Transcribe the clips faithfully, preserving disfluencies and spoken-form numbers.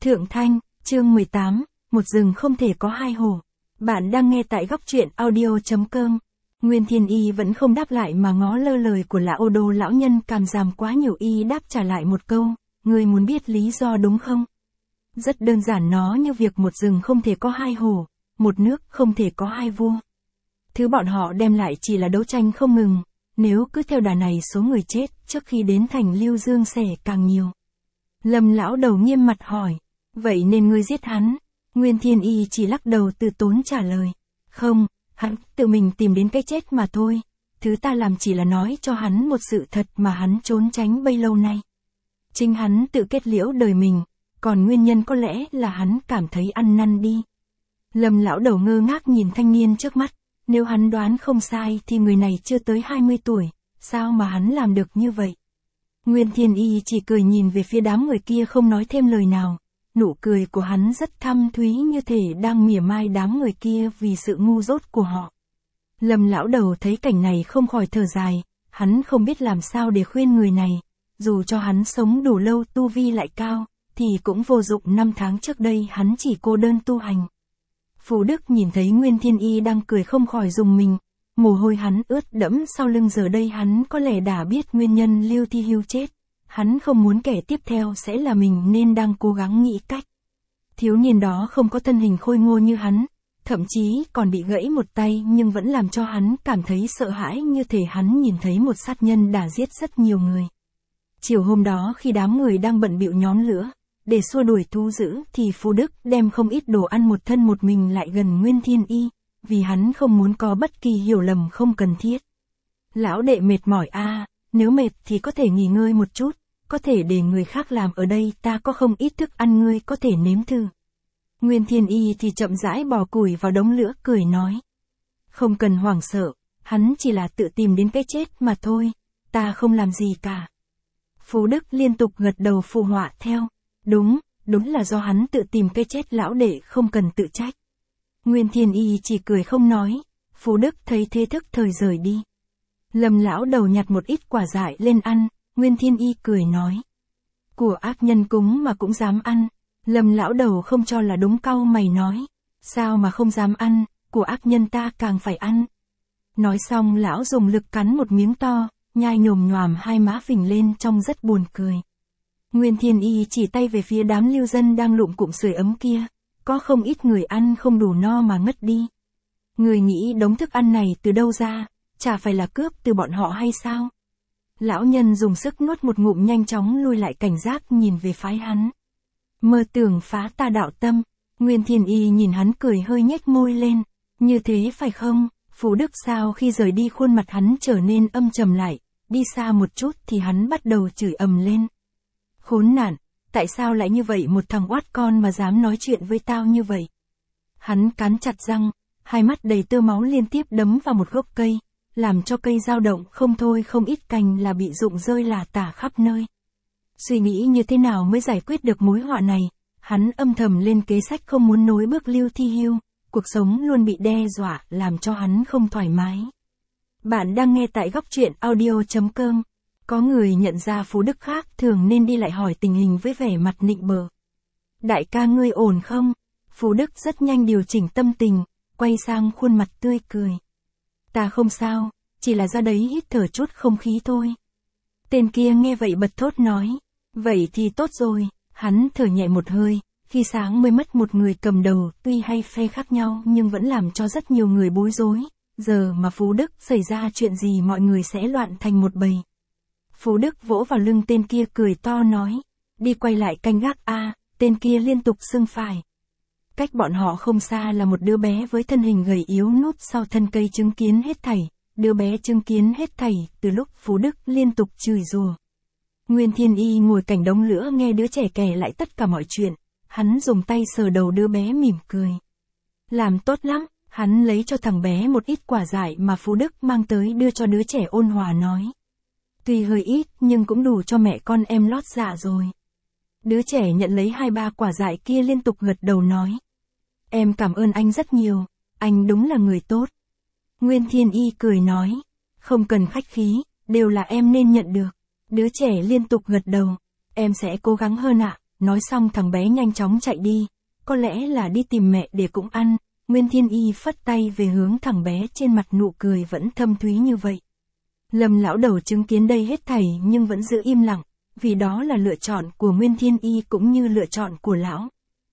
Thượng Thanh, chương mười tám, một rừng không thể có hai hổ. Bạn đang nghe tại góc truyện audio.com. Nguyên Thiên Y vẫn không đáp lại mà ngó lơ lời của lão ô đô lão nhân càm ràm quá nhiều. Y đáp trả lại một câu, ngươi muốn biết lý do đúng không? Rất đơn giản, nó như việc một rừng không thể có hai hổ, một nước không thể có hai vua. Thứ bọn họ đem lại chỉ là đấu tranh không ngừng, nếu cứ theo đà này số người chết trước khi đến thành Lưu Dương sẽ càng nhiều. Lâm lão đầu nghiêm mặt hỏi, vậy nên ngươi giết hắn? Nguyên Thiên Y chỉ lắc đầu từ tốn trả lời, không, hắn tự mình tìm đến cái chết mà thôi, thứ ta làm chỉ là nói cho hắn một sự thật mà hắn trốn tránh bấy lâu nay. Chính hắn tự kết liễu đời mình, còn nguyên nhân có lẽ là hắn cảm thấy ăn năn đi. Lâm lão đầu ngơ ngác nhìn thanh niên trước mắt, nếu hắn đoán không sai thì người này chưa tới hai mươi tuổi, sao mà hắn làm được như vậy? Nguyên Thiên Y chỉ cười nhìn về phía đám người kia không nói thêm lời nào, nụ cười của hắn rất thâm thúy như thể đang mỉa mai đám người kia vì sự ngu dốt của họ. Lâm lão đầu thấy cảnh này không khỏi thở dài, hắn không biết làm sao để khuyên người này, dù cho hắn sống đủ lâu tu vi lại cao, thì cũng vô dụng. Năm tháng trước đây hắn chỉ cô đơn tu hành. Phù Đức nhìn thấy Nguyên Thiên Y đang cười không khỏi rùng mình, mồ hôi hắn ướt đẫm sau lưng. Giờ đây hắn có lẽ đã biết nguyên nhân Lưu Thi Hưu chết, hắn không muốn kẻ tiếp theo sẽ là mình nên đang cố gắng nghĩ cách. Thiếu niên đó không có thân hình khôi ngô như hắn, thậm chí còn bị gãy một tay nhưng vẫn làm cho hắn cảm thấy sợ hãi như thể hắn nhìn thấy một sát nhân đã giết rất nhiều người. Chiều hôm đó khi đám người đang bận bịu nhóm lửa để xua đuổi thú dữ thì Phù Đức đem không ít đồ ăn một thân một mình lại gần Nguyên Thiên Y, vì hắn không muốn có bất kỳ hiểu lầm không cần thiết. Lão đệ mệt mỏi a, à, nếu mệt thì có thể nghỉ ngơi một chút, có thể để người khác làm, ở đây ta có không ít thức ăn ngươi có thể nếm thử. Nguyên Thiên Y thì chậm rãi bỏ củi vào đống lửa cười nói. Không cần hoảng sợ, hắn chỉ là tự tìm đến cái chết mà thôi, ta không làm gì cả. Phù Đức liên tục gật đầu phụ họa theo. Đúng, đúng là do hắn tự tìm cái chết, lão đệ không cần tự trách. Nguyên Thiên Y chỉ cười không nói, Phù Đức thấy thế thức thời rời đi. Lâm lão đầu nhặt một ít quả dại lên ăn, Nguyên Thiên Y cười nói. Của ác nhân cúng mà cũng dám ăn. Lâm lão đầu không cho là đúng, cau mày nói. Sao mà không dám ăn, của ác nhân ta càng phải ăn. Nói xong lão dùng lực cắn một miếng to, nhai nhồm nhoàm, hai má phình lên trông rất buồn cười. Nguyên Thiên Y chỉ tay về phía đám lưu dân đang lụm cụm sưởi ấm kia, có không ít người ăn không đủ no mà ngất đi. Người nghĩ đống thức ăn này từ đâu ra, chả phải là cướp từ bọn họ hay sao? Lão nhân dùng sức nuốt một ngụm, nhanh chóng lui lại cảnh giác nhìn về phái hắn. Mơ tưởng phá ta đạo tâm. Nguyên Thiên Y nhìn hắn cười hơi nhếch môi lên, như thế phải không? Phù Đức sao khi rời đi khuôn mặt hắn trở nên âm trầm lại, đi xa một chút thì hắn bắt đầu chửi ầm lên. Khốn nạn, tại sao lại như vậy, một thằng oát con mà dám nói chuyện với tao như vậy? Hắn cắn chặt răng, hai mắt đầy tơ máu liên tiếp đấm vào một gốc cây, làm cho cây dao động không thôi, không ít cành là bị rụng rơi lả tả khắp nơi. Suy nghĩ như thế nào mới giải quyết được mối họa này, hắn âm thầm lên kế sách không muốn nối bước Lưu Thi Hưu, cuộc sống luôn bị đe dọa làm cho hắn không thoải mái. Bạn đang nghe tại góc truyện audio.com. Có người nhận ra Phù Đức khác thường nên đi lại hỏi tình hình với vẻ mặt nịnh bợ. Đại ca ngươi ổn không? Phù Đức rất nhanh điều chỉnh tâm tình, quay sang khuôn mặt tươi cười. Ta không sao, chỉ là ra đấy hít thở chút không khí thôi. Tên kia nghe vậy bật thốt nói. Vậy thì tốt rồi, hắn thở nhẹ một hơi, khi sáng mới mất một người cầm đầu, tuy hay phe khác nhau nhưng vẫn làm cho rất nhiều người bối rối. Giờ mà Phù Đức xảy ra chuyện gì mọi người sẽ loạn thành một bầy. Phù Đức vỗ vào lưng tên kia cười to nói, đi quay lại canh gác a. À, tên kia liên tục xưng phải. Cách bọn họ không xa là một đứa bé với thân hình gầy yếu núp sau thân cây chứng kiến hết thảy, đứa bé chứng kiến hết thảy từ lúc Phù Đức liên tục chửi rủa. Nguyên Thiên Y ngồi cạnh đống lửa nghe đứa trẻ kể lại tất cả mọi chuyện, hắn dùng tay sờ đầu đứa bé mỉm cười. Làm tốt lắm, hắn lấy cho thằng bé một ít quả dại mà Phù Đức mang tới đưa cho đứa trẻ, ôn hòa nói. Tuy hơi ít nhưng cũng đủ cho mẹ con em lót dạ rồi. Đứa trẻ nhận lấy hai ba quả dại kia liên tục gật đầu nói. Em cảm ơn anh rất nhiều, anh đúng là người tốt. Nguyên Thiên Y cười nói. Không cần khách khí, đều là em nên nhận được. Đứa trẻ liên tục gật đầu. Em sẽ cố gắng hơn ạ. nói xong thằng bé nhanh chóng chạy đi, có lẽ là đi tìm mẹ để cũng ăn. Nguyên Thiên Y phất tay về hướng thằng bé, trên mặt nụ cười vẫn thâm thúy như vậy. Lâm lão đầu chứng kiến đây hết thảy nhưng vẫn giữ im lặng, vì đó là lựa chọn của Nguyên Thiên Y cũng như lựa chọn của lão.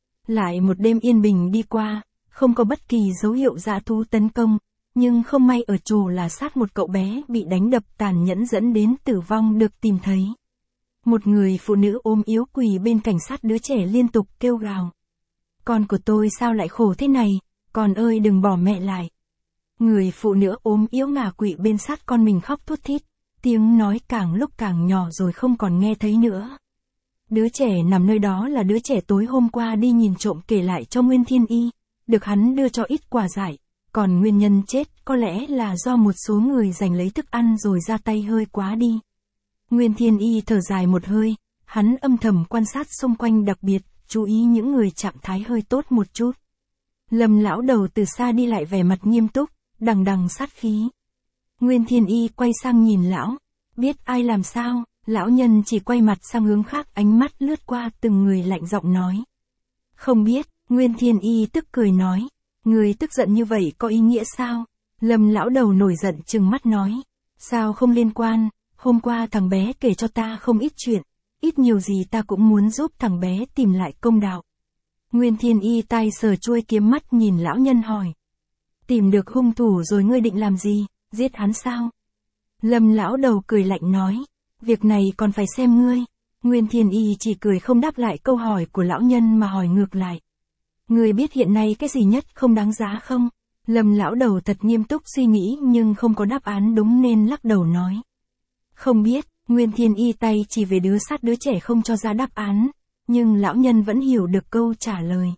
Lại một đêm yên bình đi qua, không có bất kỳ dấu hiệu dã thú tấn công, nhưng không may ở chỗ là xác một cậu bé bị đánh đập tàn nhẫn dẫn đến tử vong được tìm thấy. Một người phụ nữ ốm yếu quỳ bên cạnh sát đứa trẻ liên tục kêu gào. Con của tôi sao lại khổ thế này, con ơi đừng bỏ mẹ lại. Người phụ nữ ốm yếu ngả quỵ bên sát con mình khóc thút thít, tiếng nói càng lúc càng nhỏ rồi không còn nghe thấy nữa. Đứa trẻ nằm nơi đó là đứa trẻ tối hôm qua đi nhìn trộm kể lại cho Nguyên Thiên Y, được hắn đưa cho ít quà giải, còn nguyên nhân chết có lẽ là do một số người giành lấy thức ăn rồi ra tay hơi quá đi. Nguyên Thiên Y thở dài một hơi, hắn âm thầm quan sát xung quanh, đặc biệt chú ý những người trạng thái hơi tốt một chút. Lâm lão đầu từ xa đi lại vẻ mặt nghiêm túc, đằng đằng sát khí. Nguyên Thiên Y quay sang nhìn lão, biết ai làm sao, lão nhân chỉ quay mặt sang hướng khác, ánh mắt lướt qua từng người lạnh giọng nói. Không biết. Nguyên Thiên Y tức cười nói, người tức giận như vậy có ý nghĩa sao? Lâm lão đầu nổi giận trừng mắt nói, sao không liên quan, hôm qua thằng bé kể cho ta không ít chuyện, ít nhiều gì ta cũng muốn giúp thằng bé tìm lại công đạo. Nguyên Thiên Y tay sờ chuôi kiếm, mắt nhìn lão nhân hỏi, tìm được hung thủ rồi ngươi định làm gì, giết hắn sao? Lâm lão đầu cười lạnh nói, việc này còn phải xem ngươi. Nguyên Thiên Y chỉ cười không đáp lại câu hỏi của lão nhân mà hỏi ngược lại. Ngươi biết hiện nay cái gì nhất không đáng giá không? Lâm lão đầu thật nghiêm túc suy nghĩ nhưng không có đáp án đúng nên lắc đầu nói. Không biết. Nguyên Thiên Y tay chỉ về đứa sát đứa trẻ không cho ra đáp án, nhưng lão nhân vẫn hiểu được câu trả lời.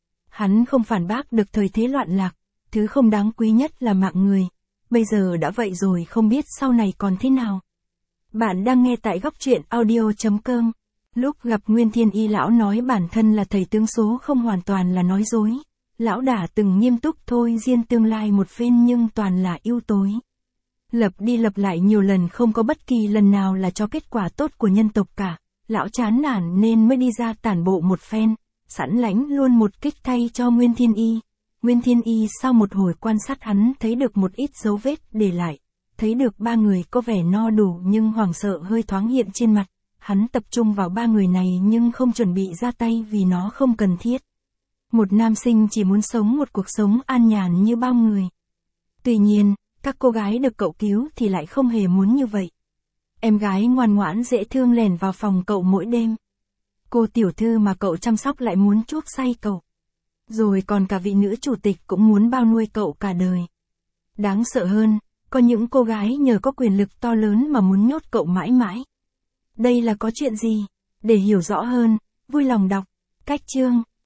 Hắn không phản bác được thời thế loạn lạc, thứ không đáng quý nhất là mạng người. Bây giờ đã vậy rồi không biết sau này còn thế nào. Bạn đang nghe tại góc truyện audio chấm com. Lúc gặp Nguyên Thiên Y, lão nói bản thân là thầy tướng số không hoàn toàn là nói dối. Lão đã từng nghiêm túc thôi diễn tương lai một phen nhưng toàn là ưu tối. Lập đi lập lại nhiều lần không có bất kỳ lần nào là cho kết quả tốt của nhân tộc cả. Lão chán nản nên mới đi ra tản bộ một phen, sẵn lãnh luôn một kích thay cho Nguyên Thiên Y. Nguyên Thiên Y sau một hồi quan sát hắn thấy được một ít dấu vết để lại. Thấy được ba người có vẻ no đủ nhưng hoảng sợ hơi thoáng hiện trên mặt. Hắn tập trung vào ba người này nhưng không chuẩn bị ra tay vì nó không cần thiết. Một nam sinh chỉ muốn sống một cuộc sống an nhàn như bao người. Tuy nhiên, các cô gái được cậu cứu thì lại không hề muốn như vậy. Em gái ngoan ngoãn dễ thương lẻn vào phòng cậu mỗi đêm. Cô tiểu thư mà cậu chăm sóc lại muốn chuốc say cậu. Rồi còn cả vị nữ chủ tịch cũng muốn bao nuôi cậu cả đời. Đáng sợ hơn, có những cô gái nhờ có quyền lực to lớn mà muốn nhốt cậu mãi mãi. Đây là có chuyện gì? Để hiểu rõ hơn, vui lòng đọc. Cách chương.